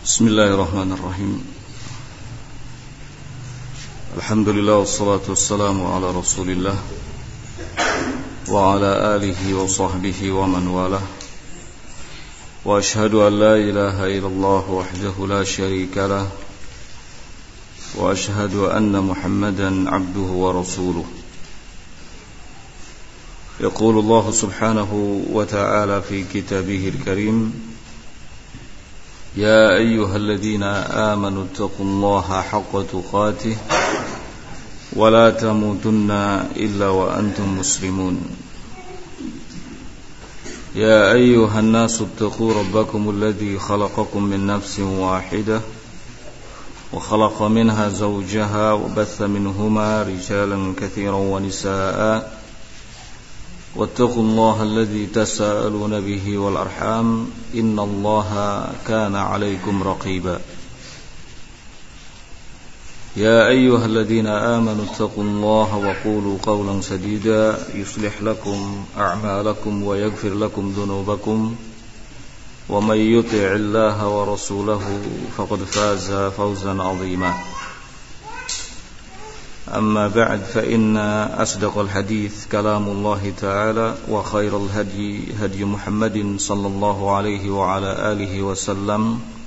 Bismillahirrahmanirrahim. Alhamdulillah wassalatu wassalamu ala Rasulillah wa ala alihi wa sahbihi wa man walah. Wa ashhadu an la ilaha illallah wahdahu la syarika lah wa ashhadu anna Muhammadan abduhu wa rasuluh. Yaqulu Allah subhanahu wa ta'ala fi kitabihil karim: Ya ayyuhalladzina amanu taqullaha haqqa tuqatih wa la tamutunna illa wa antum muslimun. Ya ayyuhan nasu ittaqu rabbakum alladzi khalaqakum min nafsin wahidah wa khalaqa minha zawjaha wa batha minhuma rijalan katsiran wa nisaa'a واتقوا الله الذي تساءلون به والأرحام إن الله كان عليكم رقيبا يا أيها الذين آمنوا اتقوا الله وقولوا قولا سديدا يصلح لكم أعمالكم ويغفر لكم ذنوبكم ومن يطع الله ورسوله فقد فاز فوزا عظيما أما بعد فإن أصدق الحديث كلام الله تعالى وخير الهدي هدي محمد صلى الله عليه وعلى آله وسلم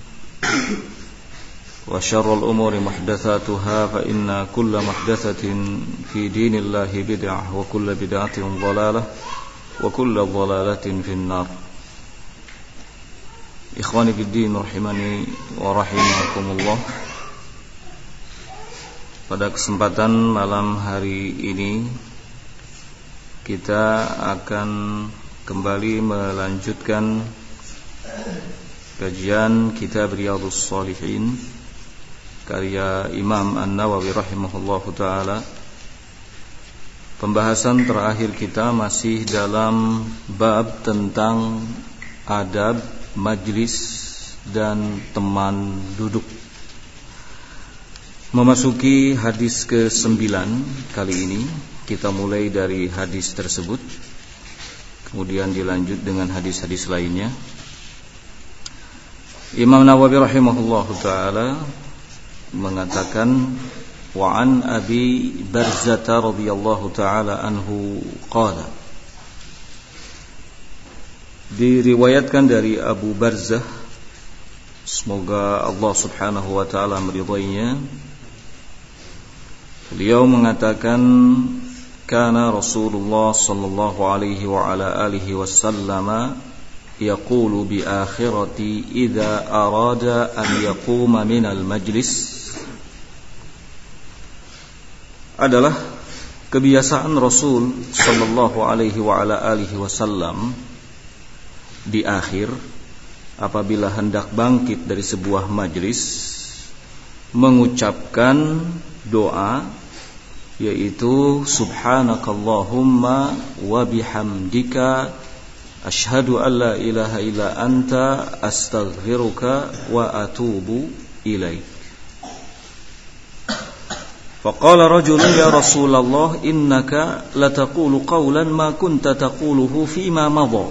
وشر الأمور محدثاتها فإن كل محدثة في دين الله بدعة وكل بدعة ضلالة وكل ضلالة في النار. إخواني في الدين رحمني ورحمكم الله. Pada kesempatan malam hari ini kita akan kembali melanjutkan kajian kitab Riyadhus Shalihin karya Imam An-Nawawi rahimahullahu taala. Pembahasan terakhir kita masih dalam bab tentang adab majlis dan teman duduk. Memasuki hadis ke-9 kali ini, kita mulai dari hadis tersebut, kemudian dilanjut dengan hadis-hadis lainnya. Imam Nawawi rahimahullahu ta'ala mengatakan, wa an Abi Barzah radhiyallahu ta'ala anhu qala, diriwayatkan dari Abu Barzah, semoga Allah subhanahu wa ta'ala meridainya. Beliau mengatakan, kana Rasulullah sallallahu alaihi wa ala alihi wasallam yaqulu bi akhirati idza arada an yaquma min al majlis. Adalah kebiasaan Rasul sallallahu alaihi wa ala alihi wasallam di akhir apabila hendak bangkit dari sebuah majlis mengucapkan doa, yaitu subhanakallahumma wa bihamdika asyhadu an la ilaha illa anta astaghfiruka wa atubu ilaik. Faqala rajulun ya Rasulullah innaka lataqulu qawlan ma kunta taquluhu fima madha.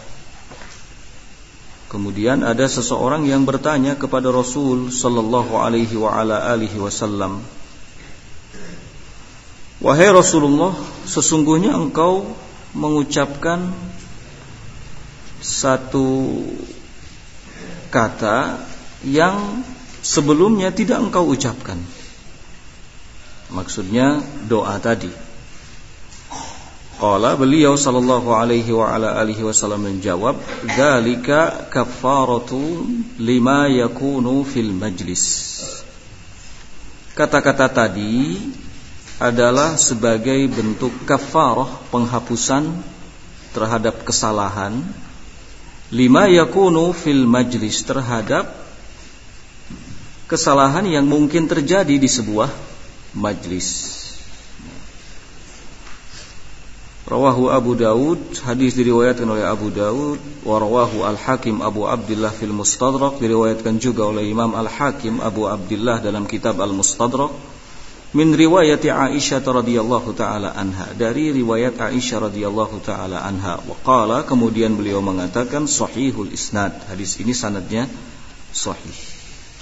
Kemudian ada seseorang yang bertanya kepada Rasul sallallahu alaihi wa ala alihi wasallam, wahai Rasulullah, sesungguhnya engkau mengucapkan satu kata yang sebelumnya tidak engkau ucapkan. Maksudnya doa tadi. Qala, beliau sallallahu alaihi wa ala alihi wasallam menjawab, dzalika kaffaratu lima yakunu fil majlis. Kata-kata tadi adalah sebagai bentuk kafarah, penghapusan terhadap kesalahan, lima yakunu fil majlis, terhadap kesalahan yang mungkin terjadi di sebuah majlis. Rawahu Abu Daud, hadis diriwayatkan oleh Abu Daud. Wa rawahu Al-Hakim Abu Abdullah fil Mustadrak, diriwayatkan juga oleh Imam Al-Hakim Abu Abdullah dalam kitab Al-Mustadrak. Min riwayat Aisyah radhiyallahu taala anha, dari riwayat Aisyah radhiyallahu taala anha. Wa qala, kemudian beliau mengatakan sahihul isnad, hadis ini sanadnya sahih.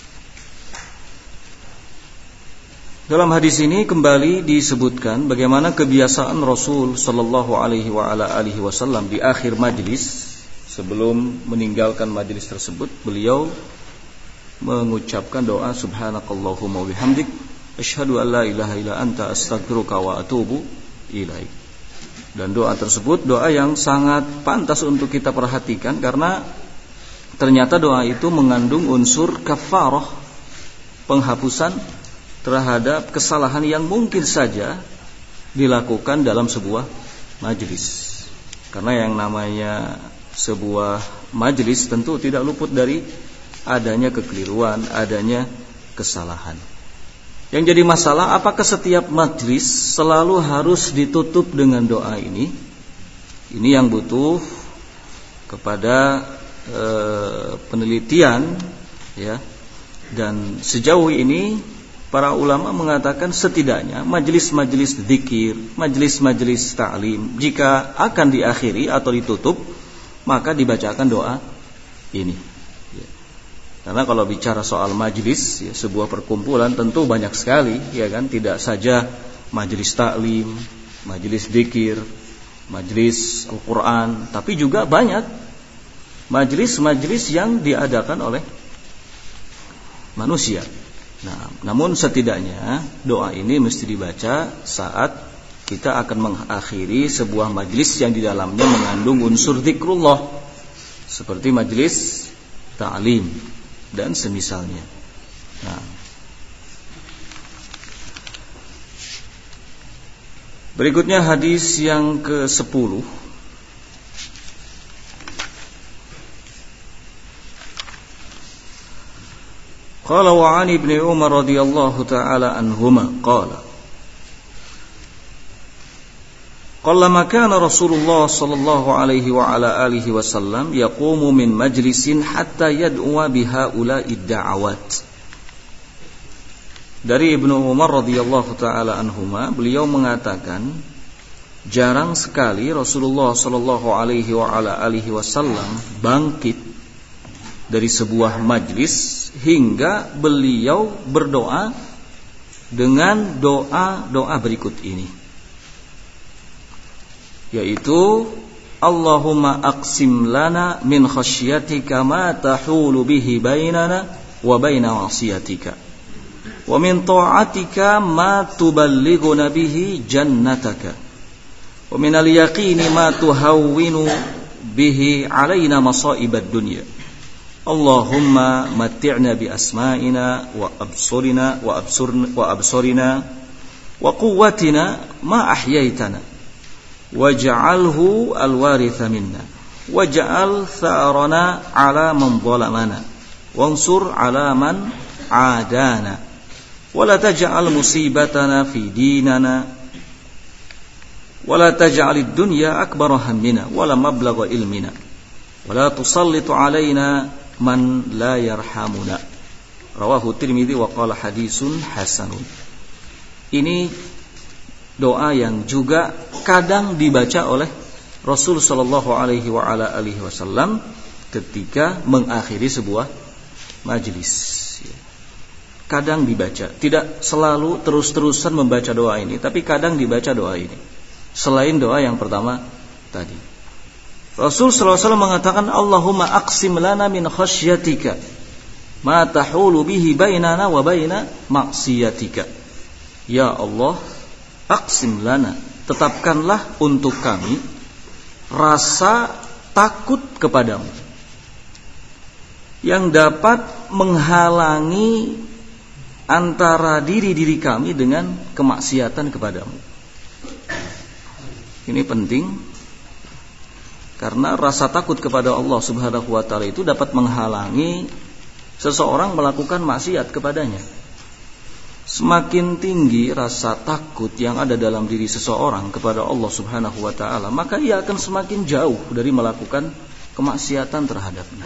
Dalam hadis ini kembali disebutkan bagaimana kebiasaan Rasul sallallahu alaihi wasallam di akhir majlis, sebelum meninggalkan majlis tersebut, beliau mengucapkan doa subhanakallahumma wa bihamdik asyhadu an la ilaha illa anta astaghfiruka wa atubu ilaik. Dan doa tersebut doa yang sangat pantas untuk kita perhatikan, karena ternyata doa itu mengandung unsur kafarah, penghapusan terhadap kesalahan yang mungkin saja dilakukan dalam sebuah majlis. Karena yang namanya sebuah majlis tentu tidak luput dari adanya kekeliruan, adanya kesalahan. Yang jadi masalah, apakah setiap majlis selalu harus ditutup dengan doa ini? Ini yang butuh kepada penelitian, ya. Dan sejauh ini para ulama mengatakan setidaknya majelis-majelis dzikir, majelis-majelis ta'lim, jika akan diakhiri atau ditutup, maka dibacakan doa ini. Karena kalau bicara soal majelis, ya, sebuah perkumpulan tentu banyak sekali, ya kan? Tidak saja majelis ta'lim, majelis dzikir, majelis Al-Quran, tapi juga banyak majelis-majelis yang diadakan oleh manusia. Nah, namun setidaknya doa ini mesti dibaca saat kita akan mengakhiri sebuah majlis yang di dalamnya mengandung unsur zikrullah, seperti majlis ta'lim dan semisalnya. Nah, berikutnya hadis yang ke-10. Qala wa 'an ibni Umar radhiyallahu ta'ala anhuma qala qallama kana Rasulullah sallallahu alaihi wa ala alihi wasallam yaqumu min majlisin hatta yad'uwa bihaula'i da'awat. Dari Ibnu Umar radhiyallahu ta'ala anhuma, beliau mengatakan jarang sekali Rasulullah sallallahu alaihi wa ala alihi wasallam bangkit dari sebuah majlis hingga beliau berdoa dengan doa berikut ini, yaitu Allahumma aqsim lana min khasyatika ma tahulu bihi bainana wa baina ma'siyatika wa min ta'atika ma tuballighuna bihi jannataka wa min al-yaqini ma tuhawwinu bihi alaina masa'ibad dunya Allahumma matti'na bi asma'ina wa absurina wa absurina wa quwwatina ma ahyaitana waj'alhu alwaritha minna waj'al tha'rana 'ala man zalamana wansur 'ala man 'adana wa la taj'al musibatana fi dinana wa la taj'alid dunya akbara hammina wa la mablagha ilmina wa la tusallitu 'alaina man la yarhamuna. Rawahu Tirmidzi wa qala hadisun hasanun. Ini doa yang juga kadang dibaca oleh Rasul sallallahu alaihi wa ala alihi wasallam ketika mengakhiri sebuah majelis. Kadang dibaca, tidak selalu terus-terusan membaca doa ini, tapi kadang dibaca doa ini. Selain doa yang pertama tadi. Rasul sallallahu alaihi wasallam mengatakan Allahumma aqsim lana min khasyatika ma tahulu bihi bainana wa baina ma'siyatika. Ya Allah, aqsim lana, tetapkanlah untuk kami rasa takut kepadamu yang dapat menghalangi antara diri kami dengan kemaksiatan kepadamu. Ini penting, karena rasa takut kepada Allah Subhanahu wa taala itu dapat menghalangi seseorang melakukan maksiat kepadanya. Semakin tinggi rasa takut yang ada dalam diri seseorang kepada Allah Subhanahu wa taala, maka ia akan semakin jauh dari melakukan kemaksiatan terhadapnya.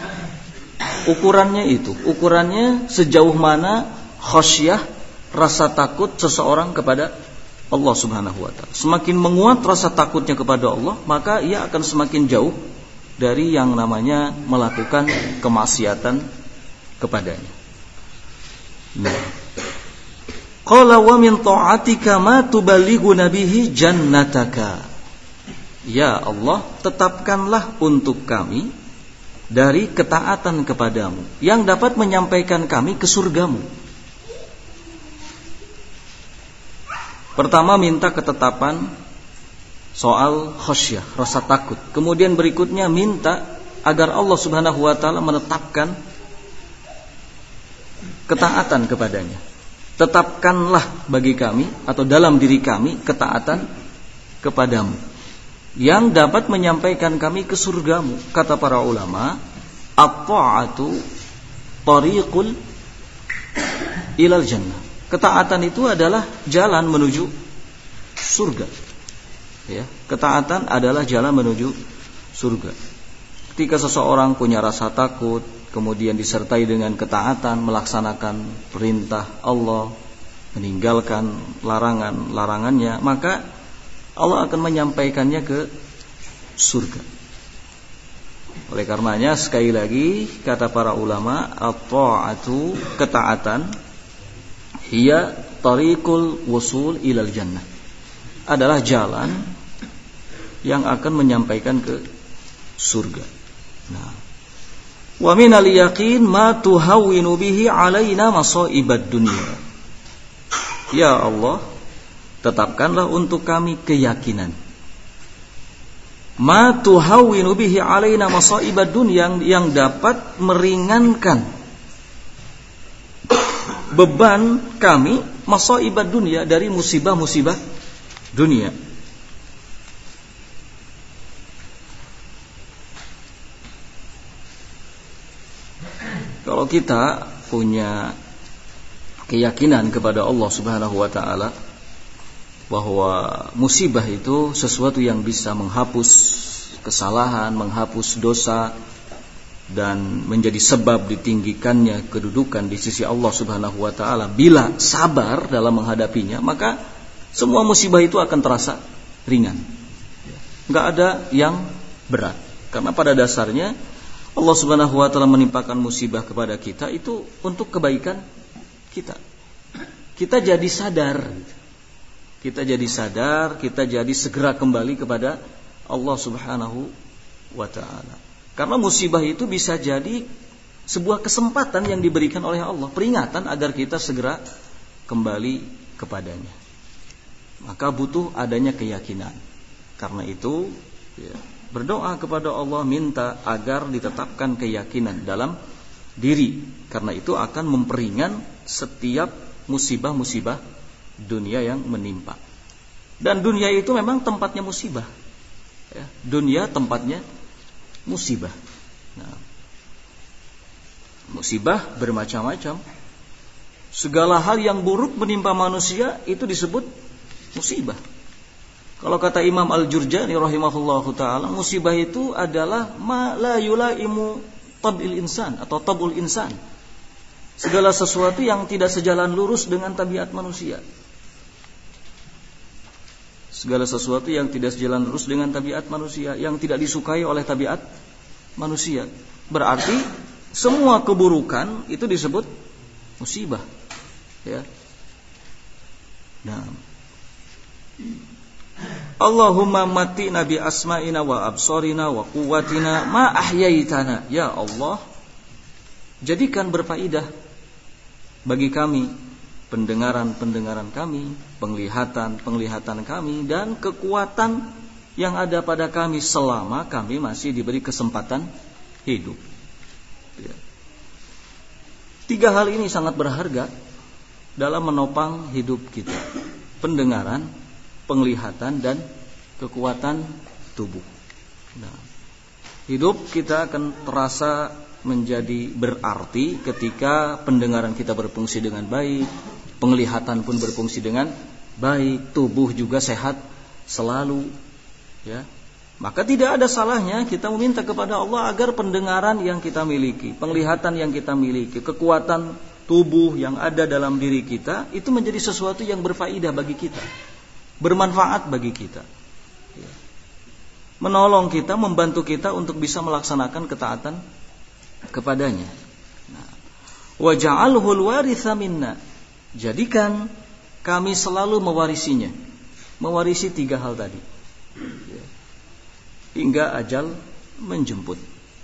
Ukurannya sejauh mana khasyah, rasa takut seseorang kepada Allah Subhanahu wa taala. Semakin menguat rasa takutnya kepada Allah, maka ia akan semakin jauh dari yang namanya melakukan kemaksiatan kepadanya. Nah, Qala wa min ta'atika ma tuballighuna bihi jannataka. Ya Allah, tetapkanlah untuk kami dari ketaatan kepadamu yang dapat menyampaikan kami ke surgamu. Pertama minta ketetapan soal khasyah, rasa takut. Kemudian berikutnya minta agar Allah Subhanahu wa taala menetapkan ketaatan kepadanya. Tetapkanlah bagi kami atau dalam diri kami ketaatan kepadamu yang dapat menyampaikan kami ke surgamu. Kata para ulama, at-ta'atu tariqul ilal jannah. Ketaatan itu adalah jalan menuju surga. Ya, ketaatan adalah jalan menuju surga. Ketika seseorang punya rasa takut, kemudian disertai dengan ketaatan, melaksanakan perintah Allah, meninggalkan larangannya, maka Allah akan menyampaikannya ke surga. Oleh karenanya sekali lagi kata para ulama, at-ta'atu, ketaatan, hiya tariqul wusul ilal jannah, adalah jalan yang akan menyampaikan ke surga. Nah, wa minal yaqin ma tuhawwinu bihi alaina masaibad dunya. Ya Allah, tetapkanlah untuk kami keyakinan. Ma tuhawwinu bihi alaina masaibad dunya, yang dapat meringankan beban kami masaibad dunya, dari musibah-musibah dunia. Kalau kita punya keyakinan kepada Allah Subhanahu wa taala bahwa musibah itu sesuatu yang bisa menghapus kesalahan, menghapus dosa, dan menjadi sebab ditinggikannya kedudukan di sisi Allah Subhanahu wa taala bila sabar dalam menghadapinya, maka semua musibah itu akan terasa ringan. Enggak ada yang berat. Karena pada dasarnya Allah Subhanahu wa taala menimpakan musibah kepada kita itu untuk kebaikan kita. Kita jadi sadar. Kita jadi sadar, kita jadi segera kembali kepada Allah Subhanahu wa taala. Karena musibah itu bisa jadi sebuah kesempatan yang diberikan oleh Allah, peringatan agar kita segera kembali kepadanya. Maka butuh adanya keyakinan. Karena itu, ya, berdoa kepada Allah, minta agar ditetapkan keyakinan dalam diri. Karena itu akan memperingan setiap musibah-musibah dunia yang menimpa. Dan dunia itu memang tempatnya musibah. Ya, dunia tempatnya musibah. Nah, musibah bermacam-macam. Segala hal yang buruk menimpa manusia itu disebut musibah. Kalau kata Imam Al-Jurjani rahimahullahu ta'ala, musibah itu adalah ma la yulaimu tab'il insan atau tabul insan. Segala sesuatu yang tidak sejalan lurus dengan tabiat manusia. Segala sesuatu yang tidak sejalan lurus dengan tabiat manusia, yang tidak disukai oleh tabiat manusia. Berarti semua keburukan itu disebut musibah. Ya. Nah, Allahumma matina bi asma'ina wa absarina wa quwwatina ma ahyaitana. Ya Allah, jadikan berfaedah bagi kami pendengaran-pendengaran kami, penglihatan-penglihatan kami, dan kekuatan yang ada pada kami selama kami masih diberi kesempatan hidup. Ya. 3 hal ini sangat berharga dalam menopang hidup kita: pendengaran, penglihatan, dan kekuatan tubuh. Nah, hidup kita akan terasa menjadi berarti ketika pendengaran kita berfungsi dengan baik, penglihatan pun berfungsi dengan baik, tubuh juga sehat selalu. Ya, maka tidak ada salahnya kita meminta kepada Allah agar pendengaran yang kita miliki, penglihatan yang kita miliki, kekuatan tubuh yang ada dalam diri kita itu menjadi sesuatu yang berfaedah bagi kita, bermanfaat bagi kita, ya, menolong kita, membantu kita untuk bisa melaksanakan ketaatan kepadanya. Nah, waja'alhul waritha minna, jadikan kami selalu mewarisinya. Mewarisi 3 hal tadi. Hingga ajal menjemput.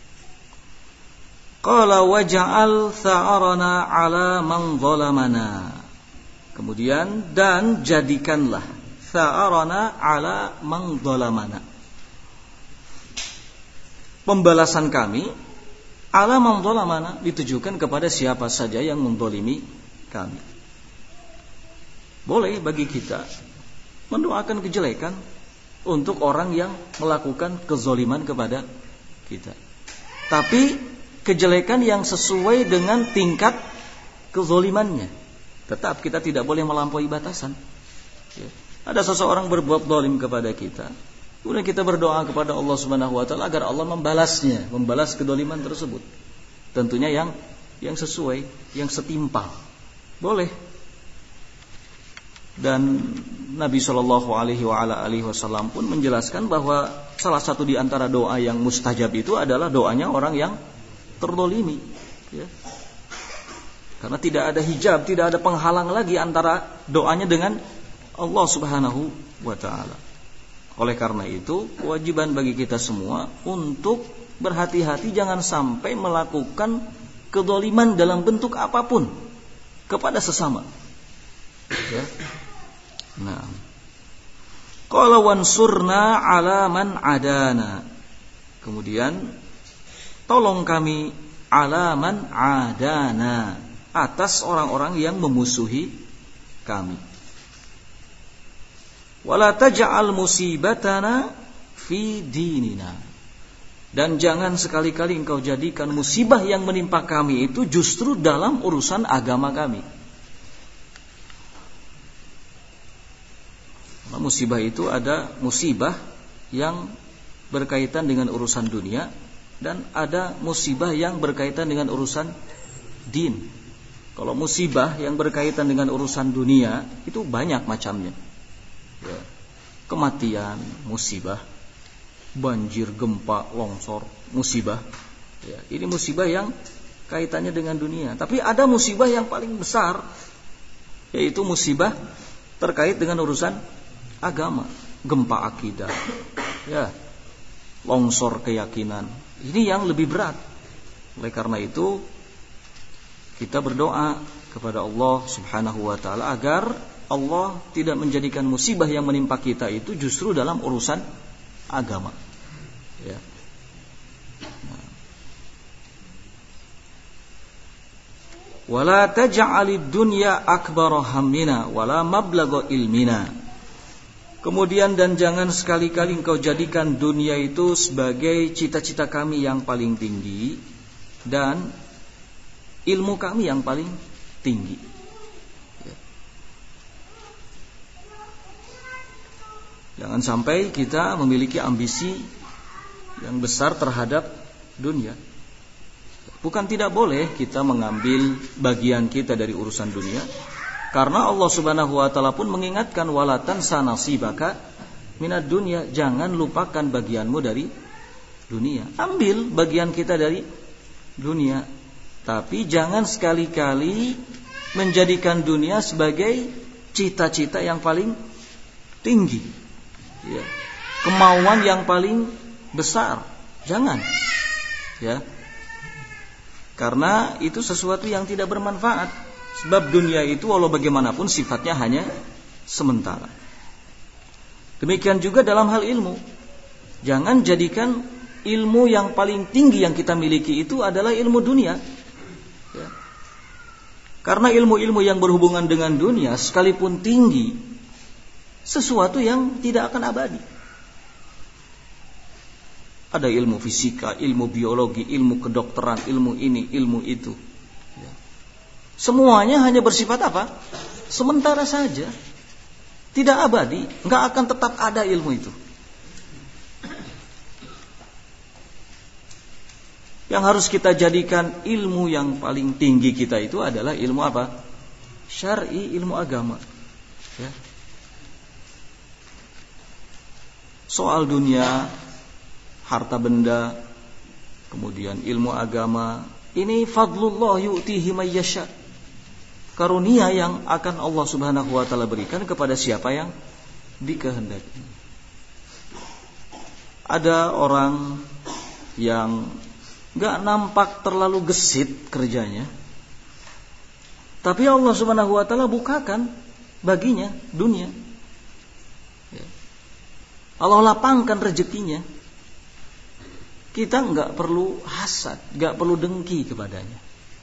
Qala waja'al tha'arana 'ala man zalamana. Kemudian dan jadikanlah tha'arana 'ala man zalamana. Pembalasan kami 'ala man zalamana ditujukan kepada siapa saja yang menzalimi kami. Boleh bagi kita mendoakan kejelekan untuk orang yang melakukan kezaliman kepada kita. Tapi kejelekan yang sesuai dengan tingkat kezalimannya. Tetap kita tidak boleh melampaui batasan. Ada seseorang berbuat zalim kepada kita, kemudian kita berdoa kepada Allah Subhanahu wa taala agar Allah membalasnya, membalas kezaliman tersebut. Tentunya yang sesuai, yang setimpal. Boleh. Dan Nabi Shallallahu Alaihi Wasallam pun menjelaskan bahwa salah satu di antara doa yang mustajab itu adalah doanya orang yang terzalimi, ya. Karena tidak ada hijab, tidak ada penghalang lagi antara doanya dengan Allah Subhanahu wa taala. Oleh karena itu, kewajiban bagi kita semua untuk berhati-hati jangan sampai melakukan kezaliman dalam bentuk apapun kepada sesama. Ya. Nah, qala wansurna 'ala man 'adana. Kemudian tolong kami 'ala man 'adana, atas orang-orang yang memusuhi kami. Wala taj'al musibatana fi dinina. Dan jangan sekali-kali engkau jadikan musibah yang menimpa kami itu justru dalam urusan agama kami. Musibah itu ada musibah yang berkaitan dengan urusan dunia dan ada musibah yang berkaitan dengan urusan din. Kalau musibah yang berkaitan dengan urusan dunia itu banyak macamnya. Ya. Kematian, musibah. Banjir, gempa, longsor, musibah. Ya. Ini musibah yang kaitannya dengan dunia. Tapi ada musibah yang paling besar, yaitu musibah terkait dengan urusan agama, gempa akidah, ya, longsor keyakinan. Ini yang lebih berat. Oleh karena itu kita berdoa kepada Allah Subhanahu wa taala agar Allah tidak menjadikan musibah yang menimpa kita itu justru dalam urusan agama. Ya. Wala taj'alid dunya akbara hammina wala mablagha ilmina. Kemudian dan jangan sekali-kali engkau jadikan dunia itu sebagai cita-cita kami yang paling tinggi dan ilmu kami yang paling tinggi. Jangan sampai kita memiliki ambisi yang besar terhadap dunia. Bukan tidak boleh kita mengambil bagian kita dari urusan dunia. Karena Allah Subhanahu wa taala pun mengingatkan walatan sanasibaka minad dunya, jangan lupakan bagianmu dari dunia. Ambil bagian kita dari dunia, tapi jangan sekali-kali menjadikan dunia sebagai cita-cita yang paling tinggi. Ya. Kemauan yang paling besar. Jangan. Ya. Karena itu sesuatu yang tidak bermanfaat. Sebab dunia itu walau bagaimanapun sifatnya hanya sementara. Demikian juga dalam hal ilmu. Jangan jadikan ilmu yang paling tinggi yang kita miliki itu adalah ilmu dunia. Ya. Karena ilmu-ilmu yang berhubungan dengan dunia sekalipun tinggi, sesuatu yang tidak akan abadi. Ada ilmu fisika, ilmu biologi, ilmu kedokteran, ilmu ini, ilmu itu. Semuanya hanya bersifat apa? Sementara saja. Tidak abadi, enggak akan tetap ada ilmu itu. Yang harus kita jadikan ilmu yang paling tinggi kita itu adalah ilmu apa? Syar'i, ilmu agama. Ya. Soal dunia, harta benda, kemudian ilmu agama, ini fadlullah yu'tihi may yasha. karunia yang akan Allah Subhanahu wa taala berikan kepada siapa yang dikehendaki. Ada orang yang gak nampak terlalu gesit kerjanya, tapi Allah Subhanahu wa taala bukakan baginya dunia. Allah lapangkan rezekinya. Kita gak perlu hasad, gak perlu dengki kepadanya.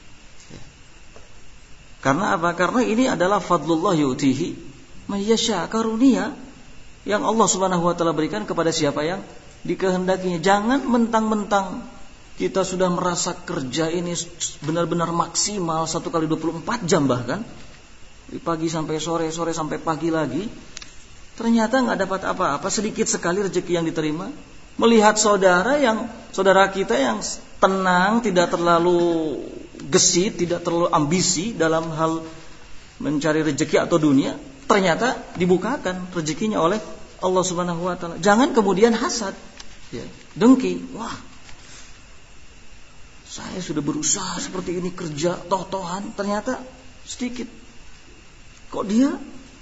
Karena apa? Karena ini adalah fadlullah yu'tihi may yasha, karunia yang Allah Subhanahu wa taala berikan kepada siapa yang dikehendakinya. Jangan mentang-mentang kita sudah merasa kerja ini benar-benar maksimal 1 kali 24 jam bahkan, dari pagi sampai sore, sore sampai pagi lagi, ternyata nggak dapat apa-apa, sedikit sekali rezeki yang diterima. Melihat saudara kita yang tenang, tidak terlalu gesit, tidak terlalu ambisi dalam hal mencari rezeki atau dunia, ternyata dibukakan rezekinya oleh Allah Subhanahu wa taala. Jangan kemudian hasad, dengki. Wah, saya sudah berusaha seperti ini, kerja toh-tohan, ternyata sedikit. Kok dia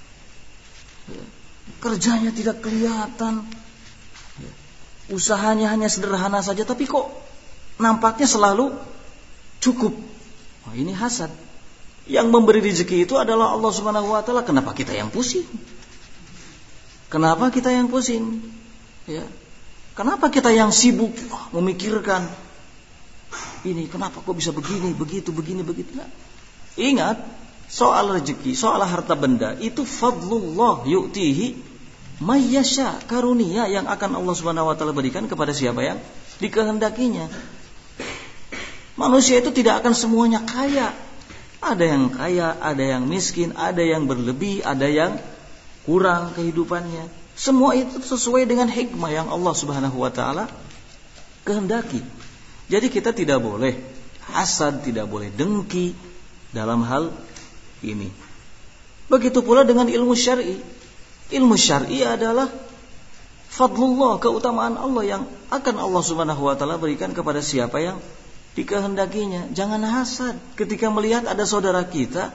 kerjanya tidak kelihatan, usahanya hanya sederhana saja, tapi kok nampaknya selalu cukup. Wah, ini hasad. Yang memberi rezeki itu adalah Allah Subhanahu wa taala. Kenapa kita yang pusing? Kenapa kita yang pusing? Kenapa kita yang sibuk memikirkan ini, kenapa kok bisa begini, begitu, begini, begitu? Nah, ingat, soal rezeki, soal harta benda itu fadlullah yu'tihi may yasha, karunia yang akan Allah Subhanahu wa taala berikan kepada siapa yang dikehendakinya. Manusia itu tidak akan semuanya kaya. Ada yang kaya, ada yang miskin, ada yang berlebih, ada yang kurang kehidupannya. Semua itu sesuai dengan hikmah yang Allah Subhanahu wa taala kehendaki. Jadi kita tidak boleh hasad, tidak boleh dengki dalam hal ini. Begitu pula dengan ilmu syar'i. Ilmu syar'i adalah fadlullah, keutamaan Allah yang akan Allah Subhanahu wa taala berikan kepada siapa yang dikehendakinya. Jangan hasad ketika melihat ada saudara kita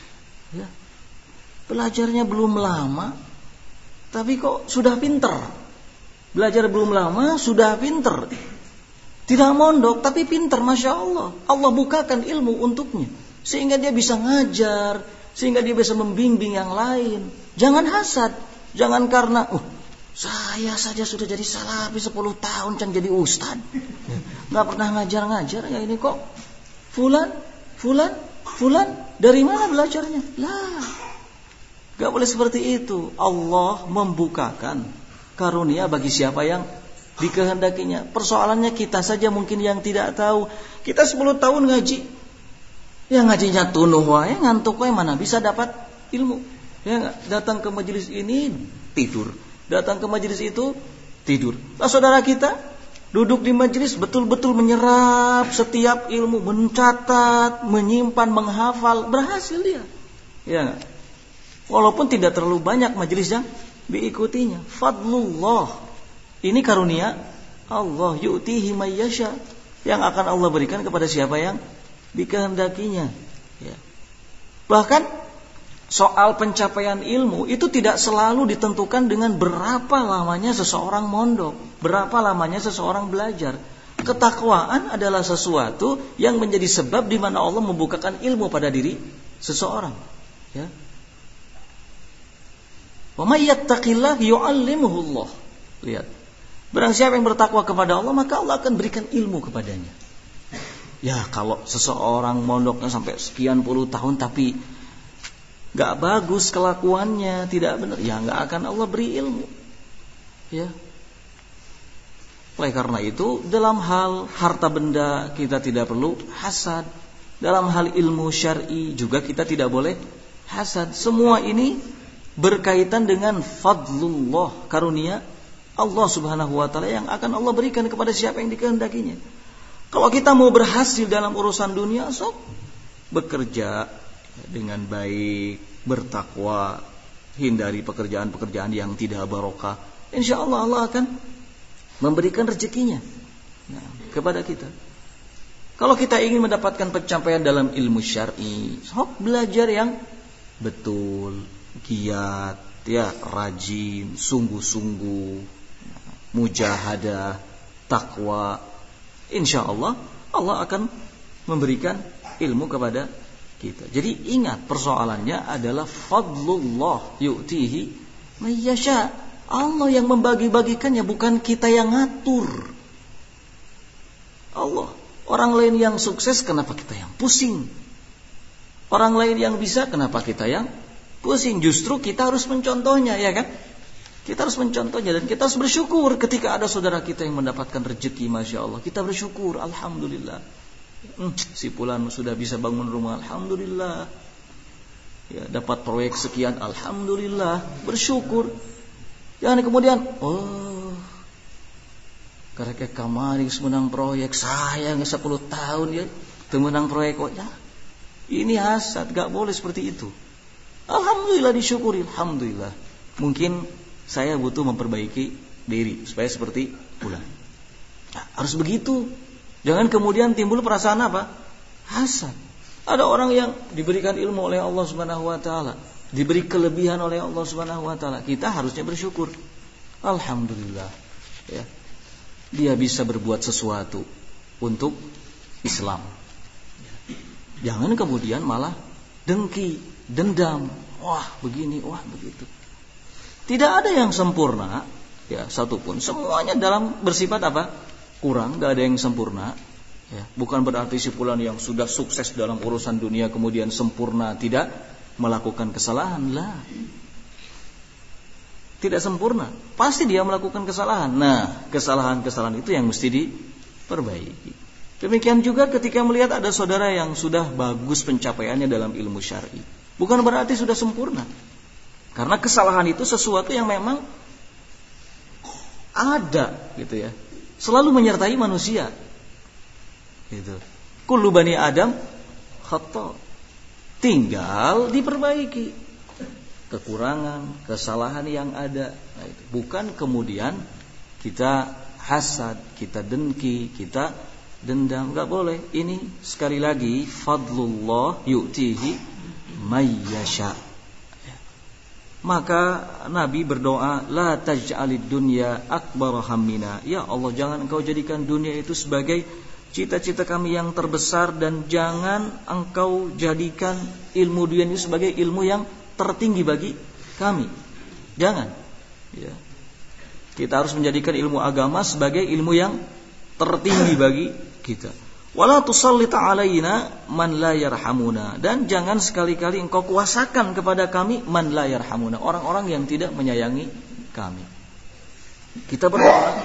belajarnya belum lama, tapi kok sudah pinter. Belajar belum lama sudah pinter. Tidak mondok tapi pinter, Masya Allah. Allah bukakan ilmu untuknya, sehingga dia bisa ngajar, sehingga dia bisa membimbing yang lain. Jangan hasad. Jangan karena saya saja sudah jadi salafi 10 tahun can jadi ustad, gak pernah ngajar-ngajar. Ya ini kok Fulan dari mana belajarnya? Lah, gak boleh seperti itu. Allah membukakan karunia bagi siapa yang dikehendakinya. Persoalannya kita saja mungkin yang tidak tahu. Kita 10 tahun ngaji, ya ngajinya tunuh wae, ngantuk wae, mana bisa dapat ilmu. Ya, datang ke majelis ini tidur, datang ke majelis itu tidur. Nah, saudara kita duduk di majelis betul-betul menyerap setiap ilmu, mencatat, menyimpan, menghafal, berhasil dia. Ya, walaupun tidak terlalu banyak majelis yang diikutinya. Fadlullah, ini karunia Allah yu'tihi may yasha, yang akan Allah berikan kepada siapa yang dikehendakinya. Ya. Bahkan soal pencapaian ilmu itu tidak selalu ditentukan dengan berapa lamanya seseorang mondok, berapa lamanya seseorang belajar. Ketakwaan adalah sesuatu yang menjadi sebab di mana Allah membukakan ilmu pada diri seseorang. Ya. Wa may yattaqillah yu'allimuhullah. Lihat. Barang siapa yang bertakwa kepada Allah, maka Allah akan berikan ilmu kepadanya. Ya, kalau seseorang mondoknya sampai sekian puluh tahun tapi gak bagus kelakuannya, tidak benar, ya gak akan Allah beri ilmu. Ya. Oleh karena itu, dalam hal harta benda kita tidak perlu hasad. Dalam hal ilmu syar'i juga kita tidak boleh hasad. Semua ini berkaitan dengan fadlullah, karunia Allah Subhanahu wa taala yang akan Allah berikan kepada siapa yang dikehendakinya. Kalau kita mau berhasil dalam urusan dunia, sok bekerja dengan baik, bertakwa, hindari pekerjaan-pekerjaan yang tidak barokah. Insyaallah Allah akan memberikan rezekinya kepada kita. Kalau kita ingin mendapatkan pencapaian dalam ilmu syar'i, belajar yang betul, giat, ya, rajin, sungguh-sungguh, mujahadah, takwa. Insyaallah Allah akan memberikan ilmu kepada kita. Jadi ingat, persoalannya adalah fadlullah yu'tihi may yasha. Allah yang membagi-bagikannya, bukan kita yang ngatur. Allah. Orang lain yang sukses, kenapa kita yang pusing? Orang lain yang bisa, kenapa kita yang pusing? Justru kita harus mencontohnya, ya kan? Kita harus mencontohnya dan kita harus bersyukur ketika ada saudara kita yang mendapatkan rezeki, masya Allah. Kita bersyukur, alhamdulillah. Si fulan sudah bisa bangun rumah, alhamdulillah. Ya, dapat proyek sekian, alhamdulillah. Bersyukur. Jangan kemudian, karena kemarin menang proyek, saya 10 tahun ya menang proyek kok ya. Ini hasad, gak boleh seperti itu. Alhamdulillah, disyukuri, alhamdulillah. Mungkin saya butuh memperbaiki diri supaya seperti fulan. Nah, harus begitu. Jangan kemudian timbul perasaan apa? Hasad. Ada orang yang diberikan ilmu oleh Allah Subhanahu wa taala, diberi kelebihan oleh Allah Subhanahu wa taala. Kita harusnya bersyukur. Alhamdulillah. Ya. Dia bisa berbuat sesuatu untuk Islam. Jangan kemudian malah dengki, dendam. Wah, begini, wah begitu. Tidak ada yang sempurna, ya, satupun. Semuanya dalam bersifat apa? Kurang, gak ada yang sempurna. Ya, bukan berarti si fulan yang sudah sukses dalam urusan dunia kemudian sempurna, tidak melakukan kesalahan lah. Tidak sempurna, pasti dia melakukan kesalahan. Nah, kesalahan-kesalahan itu yang mesti diperbaiki. Demikian juga ketika melihat ada saudara yang sudah bagus pencapaiannya dalam ilmu syar'i, bukan berarti sudah sempurna. Karena kesalahan itu sesuatu yang memang ada, gitu ya. Selalu menyertai manusia. Gitu. Kullu bani Adam khata'. Tinggal diperbaiki kekurangan, kesalahan yang ada. Nah, itu. Bukan kemudian kita hasad, kita dengki, kita dendam. Gak boleh. Ini sekali lagi fadlullah yu'tihi may yasha. Maka Nabi berdoa, la taj'alid dunya akbar hammina. Ya Allah, jangan engkau jadikan dunia itu sebagai cita-cita kami yang terbesar, dan jangan engkau jadikan ilmu dunia ini sebagai ilmu yang tertinggi bagi kami. Jangan. Ya. Kita harus menjadikan ilmu agama sebagai ilmu yang tertinggi bagi kita. Wala tusallit alaina man la yarhamuna. Dan jangan sekali-kali engkau kuasakan kepada kami man la yarhamuna, orang-orang yang tidak menyayangi kami. Kita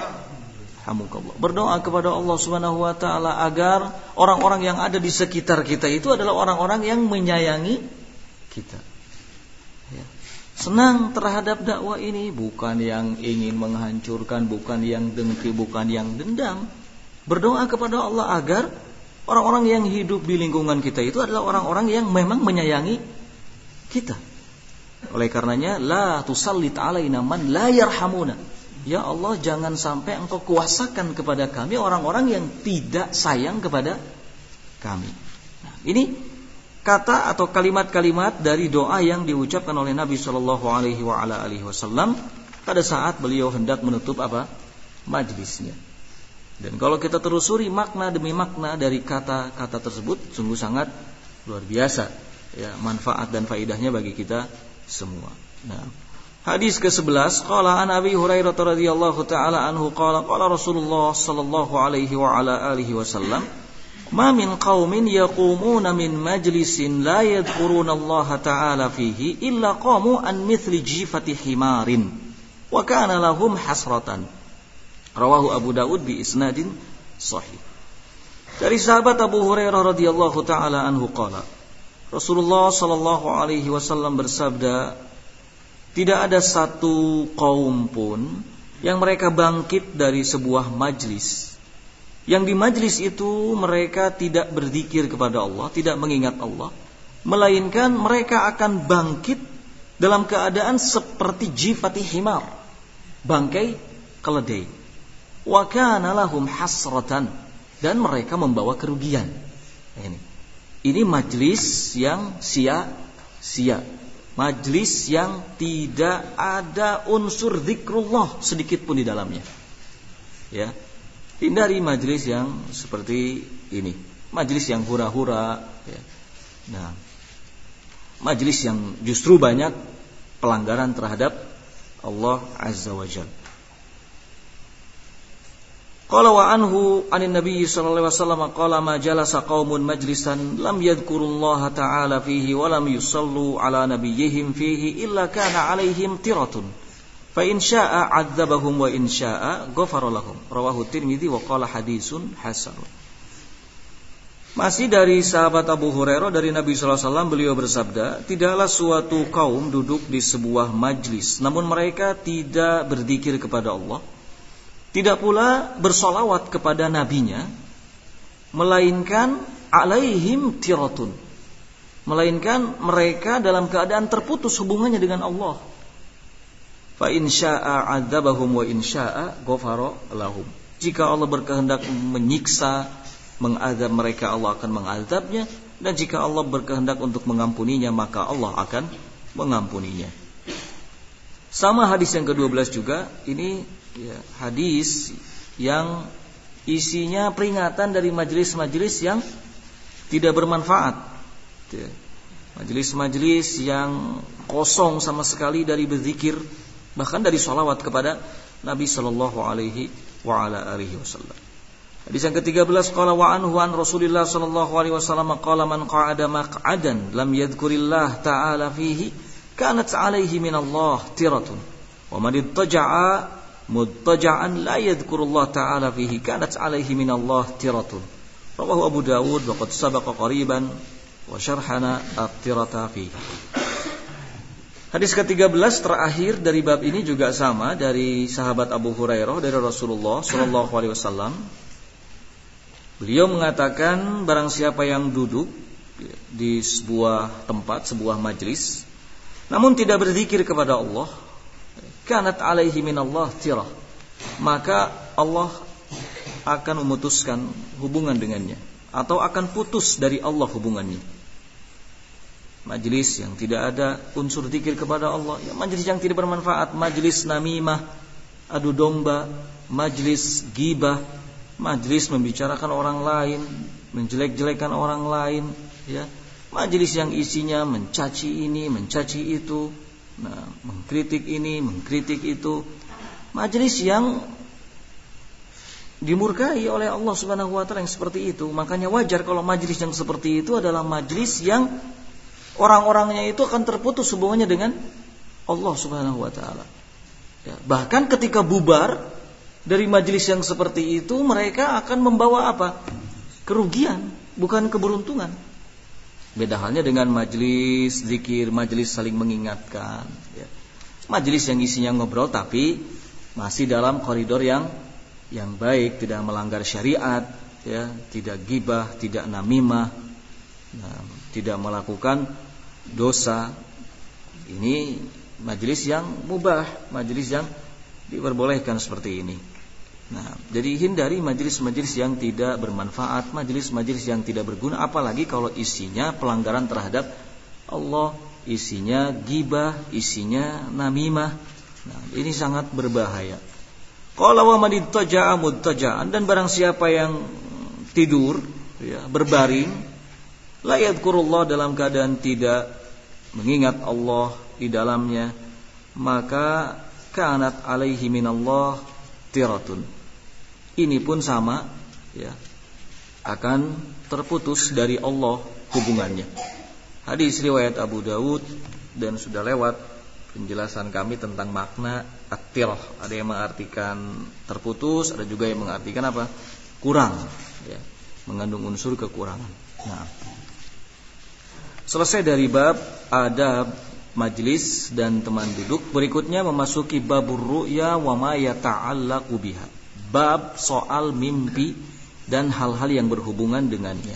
berdoa kepada Allah Subhanahu wa taala agar orang-orang yang ada di sekitar kita itu adalah orang-orang yang menyayangi kita. Ya. Senang terhadap dakwah ini, bukan yang ingin menghancurkan, bukan yang dengki, bukan yang dendam. Berdoa kepada Allah agar orang-orang yang hidup di lingkungan kita itu adalah orang-orang yang memang menyayangi kita. Oleh karenanya, la tusallit alaina man la yarhamuna. Ya Allah, jangan sampai engkau kuasakan kepada kami orang-orang yang tidak sayang kepada kami. Nah, ini kata atau kalimat-kalimat dari doa yang diucapkan oleh Nabi Shallallahu Alaihi Wasallam pada saat beliau hendak menutup apa? Majlisnya. Dan kalau kita telusuri makna demi makna dari kata-kata tersebut, sungguh sangat luar biasa, ya, manfaat dan faidahnya bagi kita semua. Nah, hadis ke-11, qala an Abi Hurairah radhiyallahu taala anhu qala qala Rasulullah sallallahu alaihi wa ala alihi wasallam, ma min qaumin yaqumuna min majlisin la yadhkuruna Allah taala fihi illa qamu an mithli jifati himarin wa kana lahum hasratan. Rawahu Abu Daud bi isnadin sahih. Dari sahabat Abu Hurairah radhiyallahu taala anhu qala, Rasulullah sallallahu alaihi wasallam bersabda, tidak ada satu kaum pun yang mereka bangkit dari sebuah majlis, yang di majlis itu mereka tidak berzikir kepada Allah, tidak mengingat Allah, melainkan mereka akan bangkit dalam keadaan seperti jifati himar, bangkai keledai. Wa kana lahum hasratan, dan mereka membawa kerugian. Ini majlis yang sia-sia, majlis yang tidak ada unsur zikrullah sedikit pun di dalamnya. Ya, hindari majlis yang seperti ini, majlis yang hura-hura. Ya. Nah, majlis yang justru banyak pelanggaran terhadap Allah Azza wa Jalla. Qala wa anhu anin Nabi sallallahu alaihi wasallam qala ma jalasa qaumun majlisan lam yadhkurullaha ta'ala fihi wa lam yusallu ala nabiyyihim fihi illa kana alaihim tiratun fa in syaa'a 'adzabahum wa in syaa'a ghafara lahum. Rawahu Tirmidzi wa qala hadisun hasan. Masih dari sahabat Abu Hurairah dari Nabi sallallahu alaihi wasallam, beliau bersabda, tidaklah suatu kaum duduk di sebuah majlis namun mereka tidak berzikir kepada Allah, tidak pula bersolawat kepada nabinya, melainkan alaihim tiratun, melainkan mereka dalam keadaan terputus hubungannya dengan Allah. Fa in syaa'a 'adzabahum wa in syaa'a ghafara lahum. Jika Allah berkehendak menyiksa, mengazab mereka, Allah akan mengazabnya, dan jika Allah berkehendak untuk mengampuninya, maka Allah akan mengampuninya. Sama hadis yang ke-12 juga, ini ya, hadis yang isinya peringatan dari majelis-majelis yang tidak bermanfaat, ya. Majelis-majelis yang kosong sama sekali dari berzikir, bahkan dari sholawat kepada Nabi Sallallahu Alaihi Wasallam. Hadis yang ke-13, qala wa anhu an Rasulillah sallallahu alaihi wasallam qala man qa'ada maq'adan lam yadhkurillah ta'ala fihi kanat 'alaihi minallah tiratun wa man ittaja'a muttaja'an la yadhkurullah ta'ala fihi kanat 'alaihi minallah tiratun. Rawahu Abu Dawud wa qad sabaqa qariban wa syarhana at-tirata fihi. Hadis ke-13 terakhir dari bab ini juga sama, dari sahabat Abu Hurairah dari Rasulullah sallallahu alaihi wasallam. Beliau mengatakan, barang siapa yang duduk di sebuah tempat, sebuah majlis, namun tidak berzikir kepada Allah, kanat alaihi minallah tirah, maka Allah akan memutuskan hubungan dengannya, atau akan putus dari Allah hubungannya. Majlis yang tidak ada unsur zikir kepada Allah, ya, majlis yang tidak bermanfaat, majlis namimah, adu domba, majlis ghibah, majlis membicarakan orang lain, menjelek-jelekan orang lain, ya. Majlis yang isinya mencaci ini, mencaci itu, nah, mengkritik ini, mengkritik itu. Majlis yang dimurkai oleh Allah Subhanahu wa taala yang seperti itu. Makanya wajar kalau majlis yang seperti itu adalah majlis yang orang-orangnya itu akan terputus hubungannya dengan Allah Subhanahu wa taala. Ya, bahkan ketika bubar dari majelis yang seperti itu, mereka akan membawa apa? Kerugian, bukan keberuntungan. Beda halnya dengan majelis zikir, majelis saling mengingatkan, ya. Majelis yang isinya ngobrol tapi masih dalam koridor yang baik, tidak melanggar syariat, ya, tidak ghibah, tidak namimah, nah, tidak melakukan dosa. Ini majelis yang mubah, majelis yang diperbolehkan seperti ini. Nah, jadi hindari majelis-majelis yang tidak bermanfaat, majelis-majelis yang tidak berguna, apalagi kalau isinya pelanggaran terhadap Allah, isinya ghibah, isinya namimah. Nah, ini sangat berbahaya. Qala wa man ittaja'a muttaja'an, dan barang siapa yang tidur, ya, berbaring, la yadhkurullah, dalam keadaan tidak mengingat Allah di dalamnya, maka kanat alaihi minallah tiratun. Ini pun sama, ya, akan terputus dari Allah hubungannya. Hadis riwayat Abu Dawud, dan sudah lewat penjelasan kami tentang makna at-tirah. Ada yang mengartikan terputus, ada juga yang mengartikan apa? Kurang, ya, mengandung unsur kekurangan. Nah, selesai dari bab adab majlis dan teman duduk. Berikutnya memasuki babur ru'ya wa ma yata'allaqu biha. Bab soal mimpi dan hal-hal yang berhubungan dengannya.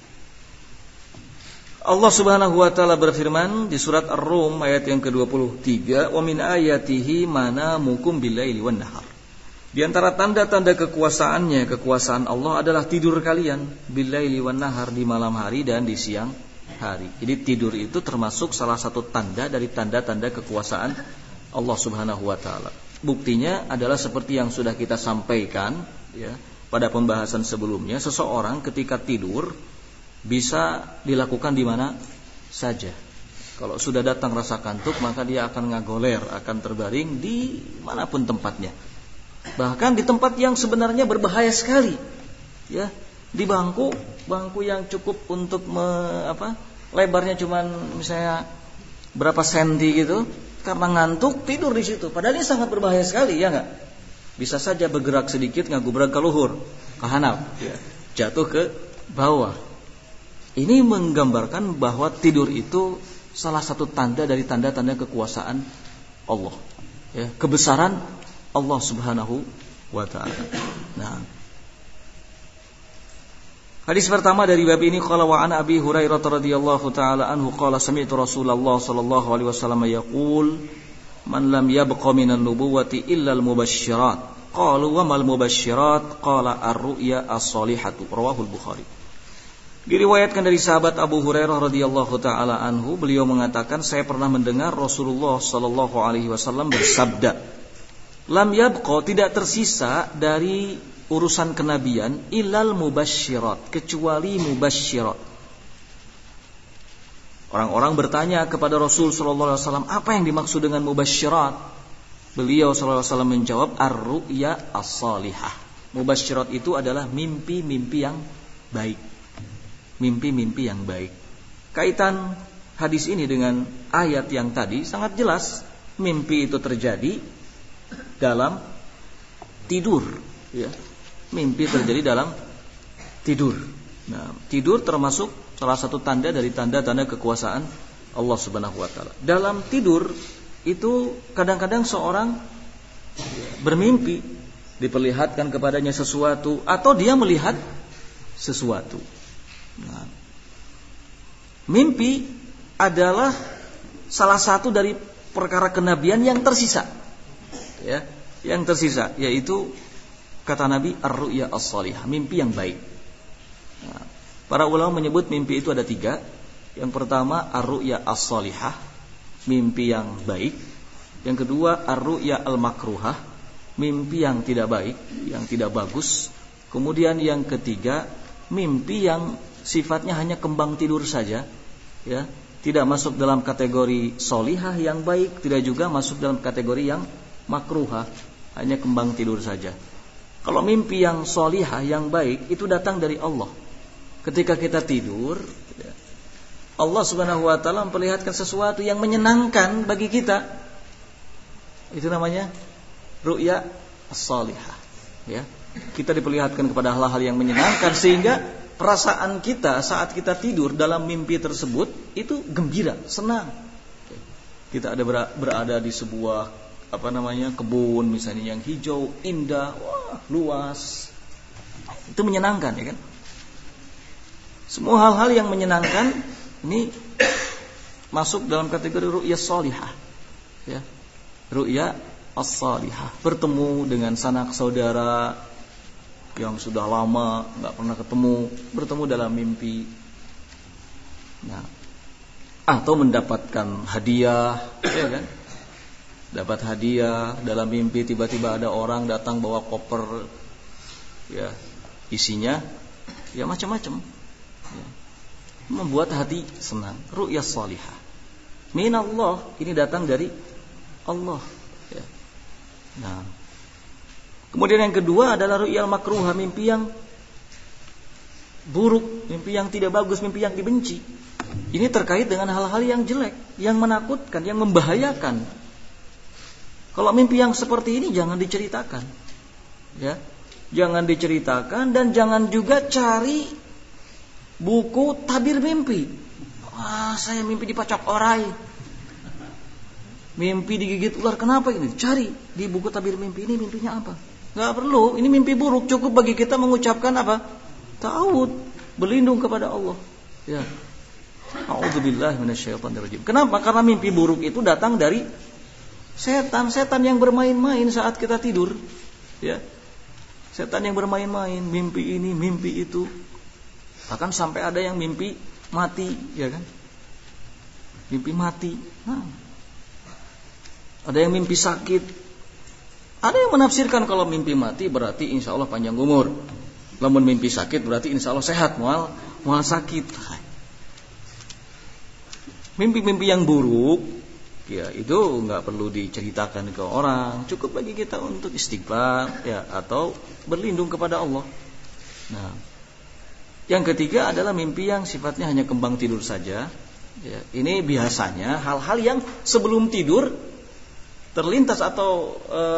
Allah Subhanahu wa taala berfirman di surat Ar-Rum ayat yang ke-23, "Wa min ayatihi manamukum bil-laili wan nahar." Di antara tanda-tanda kekuasaan Allah adalah tidur kalian billaili wan nahar, di malam hari dan di siang hari. Jadi tidur itu termasuk salah satu tanda dari tanda-tanda kekuasaan Allah Subhanahu wa taala. Buktinya adalah seperti yang sudah kita sampaikan ya pada pembahasan sebelumnya, seseorang ketika tidur bisa dilakukan di mana saja. Kalau sudah datang rasa kantuk, maka dia akan ngagoler, akan terbaring di manapun tempatnya. Bahkan di tempat yang sebenarnya berbahaya sekali, ya, di bangku yang cukup untuk lebarnya cuman misalnya berapa senti gitu, karena ngantuk tidur di situ. Padahal ini sangat berbahaya sekali, ya nggak? Bisa saja bergerak sedikit ngagubrak ke luhur, ke hanap, ya, jatuh ke bawah. Ini menggambarkan bahwa tidur itu salah satu tanda dari tanda-tanda kekuasaan Allah, ya, kebesaran Allah Subhanahu wa taala. Nah, hadis pertama dari bab ini, qala wa an Abi Hurairah radhiyallahu taala anhu qala sami'tu Rasulullah sallallahu alaihi wasallam yaqul man lam yabqa minan nubuwati illa al-mubasysyirat. Qalu wa mal mubasysyirat? Qala ar-ru'ya as-salihatu. Rawahul Bukhari. Diriwayatkan dari sahabat Abu Hurairah radhiyallahu taala anhu, beliau mengatakan, saya pernah mendengar Rasulullah sallallahu alaihi wasallam bersabda, lam yabqa, tidak tersisa dari urusan kenabian illal mubasysyirat, kecuali mubasysyirat. Orang-orang bertanya kepada Rasul sallallahu alaihi wasallam, apa yang dimaksud dengan mubasysyirat? Beliau sallallahu alaihi wasallam menjawab, ar-ru'ya as-salihah. Mubasysyirat itu adalah mimpi-mimpi yang baik. Mimpi-mimpi yang baik. Kaitan hadis ini dengan ayat yang tadi sangat jelas. Mimpi itu terjadi dalam tidur, ya. Mimpi terjadi dalam tidur. Nah, tidur termasuk salah satu tanda dari tanda-tanda kekuasaan Allah Subhanahu wa taala. Dalam tidur itu kadang-kadang seorang bermimpi, diperlihatkan kepadanya sesuatu atau dia melihat sesuatu. Nah, mimpi adalah salah satu dari perkara kenabian yang tersisa, ya, yang tersisa, yaitu kata Nabi ar-ru'ya as-salihah, mimpi yang baik. Nah, para ulama menyebut mimpi itu ada 3. Yang pertama ar-ru'ya as-salihah, mimpi yang baik. Yang kedua ar-ru'ya al-makruhah, mimpi yang tidak baik, yang tidak bagus. Kemudian yang ketiga mimpi yang sifatnya hanya kembang tidur saja, ya, tidak masuk dalam kategori solihah yang baik, tidak juga masuk dalam kategori yang makruhah, hanya kembang tidur saja. Kalau mimpi yang solihah yang baik itu datang dari Allah. Ketika kita tidur, Allah Subhanahu wa taala memperlihatkan sesuatu yang menyenangkan bagi kita. Itu namanya ru'ya as-salihah, ya. Kita diperlihatkan kepada hal-hal yang menyenangkan sehingga perasaan kita saat kita tidur dalam mimpi tersebut itu gembira, senang. Kita ada berada di sebuah kebun misalnya yang hijau, indah, wah, luas. Itu menyenangkan, ya kan? Semua hal-hal yang menyenangkan ini masuk dalam kategori ru'ya salihah, ya. Ru'ya as-salihah, bertemu dengan sanak saudara yang sudah lama nggak pernah bertemu dalam mimpi. Nah, atau mendapatkan hadiah, ya kan? Dapat hadiah dalam mimpi, tiba-tiba ada orang datang bawa koper, ya, isinya ya macam-macam, ya. Membuat hati senang. Ru'ya salihah minallah, ini datang dari Allah, ya. Nah, kemudian yang kedua adalah ru'yal makruha, mimpi yang buruk, mimpi yang tidak bagus, mimpi yang dibenci. Ini terkait dengan hal-hal yang jelek, yang menakutkan, yang membahayakan. Kalau mimpi yang seperti ini jangan diceritakan, ya. Jangan diceritakan dan jangan juga cari buku tabir mimpi. Saya mimpi dipacak orai, mimpi digigit ular, kenapa ini? Cari di buku tabir mimpi, ini mimpinya apa? Gak perlu, ini mimpi buruk. Cukup bagi kita mengucapkan apa? Ta'awud, berlindung kepada Allah, ya. A'udzubillahi minasyaitonirrajim. Kenapa? Karena mimpi buruk itu datang dari setan yang bermain-main saat kita tidur. Ya. Setan yang bermain-main, mimpi ini, mimpi itu. Bahkan sampai ada yang mimpi mati, ya kan? Mimpi mati. Nah. Ada yang mimpi sakit. Ada yang menafsirkan kalau mimpi mati berarti insya Allah panjang umur. Lamun mimpi sakit berarti insya Allah sehat, mual sakit. Mimpi-mimpi yang buruk, ya itu nggak perlu diceritakan ke orang. Cukup bagi kita untuk istighfar, ya, atau berlindung kepada Allah. Nah, yang ketiga adalah mimpi yang sifatnya hanya kembang tidur saja. Ya, ini biasanya hal-hal yang sebelum tidur terlintas atau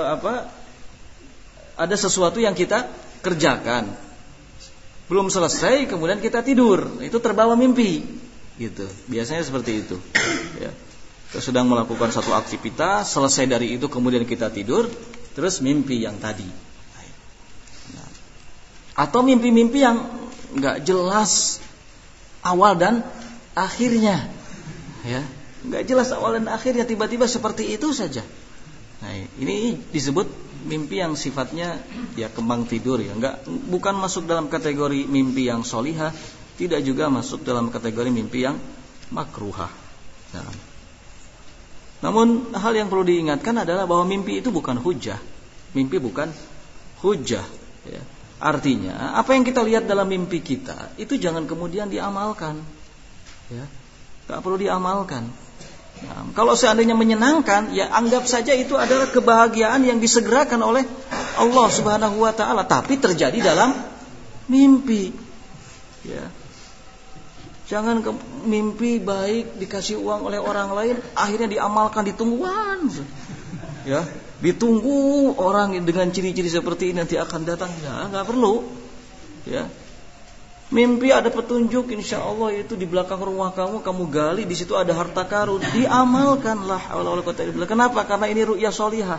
ada sesuatu yang kita kerjakan belum selesai, kemudian kita tidur, itu terbawa mimpi, gitu. Biasanya seperti itu. Ya. Kita sedang melakukan satu aktivitas, selesai dari itu kemudian kita tidur, terus mimpi yang tadi. Nah. Atau mimpi-mimpi yang nggak jelas awal dan akhirnya, ya, nggak jelas awal dan akhirnya, tiba-tiba seperti itu saja. Nah, ini disebut mimpi yang sifatnya ya kembang tidur, ya, bukan masuk dalam kategori mimpi yang sholihah, tidak juga masuk dalam kategori mimpi yang makruhah. Nah, namun hal yang perlu diingatkan adalah bahwa mimpi itu bukan hujah, mimpi bukan hujah. Ya. Artinya apa yang kita lihat dalam mimpi kita itu jangan kemudian diamalkan, ya, nggak perlu diamalkan. Nah, kalau seandainya menyenangkan, ya anggap saja itu adalah kebahagiaan yang disegerakan oleh Allah Subhanahu wa taala, tapi terjadi dalam mimpi. Ya. Jangan mimpi baik dikasih uang oleh orang lain, akhirnya diamalkan, ditungguan. Ya, ditunggu orang dengan ciri-ciri seperti ini nanti akan datang. Ya, enggak perlu. Ya. Mimpi ada petunjuk, insya Allah itu di belakang rumah kamu gali, di situ ada harta karun, diamalkanlah. Kenapa? Karena ini ru'ya sholihah.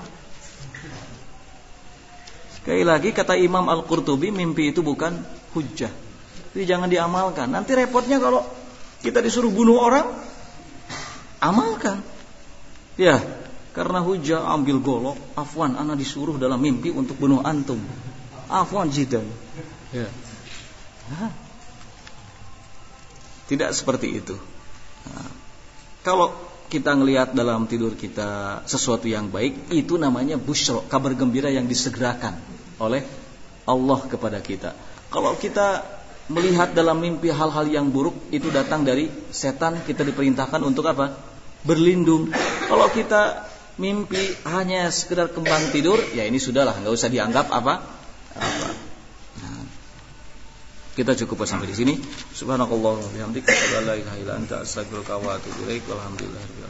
Sekali lagi kata Imam Al-Qurtubi, mimpi itu bukan hujjah. Jadi jangan diamalkan. Nanti repotnya kalau kita disuruh bunuh orang, amalkan. Ya, karena hujjah ambil golok, afwan, ana disuruh dalam mimpi untuk bunuh antum. Afwan jidan. Ya. Nah, tidak seperti itu. Nah, kalau kita ngelihat dalam tidur kita sesuatu yang baik, itu namanya busyra, kabar gembira yang disegerakan oleh Allah kepada kita. Kalau kita melihat dalam mimpi hal-hal yang buruk, itu datang dari setan, kita diperintahkan untuk apa? Berlindung. Kalau kita mimpi hanya sekedar kembang tidur, ya ini sudahlah, nggak usah dianggap apa. Kita cukup sampai di sini. Subhanakallahumma wa bihamdika, asyhadu an la ilaha illa anta, astaghfiruka wa atubu ilaik. Walhamdulillah.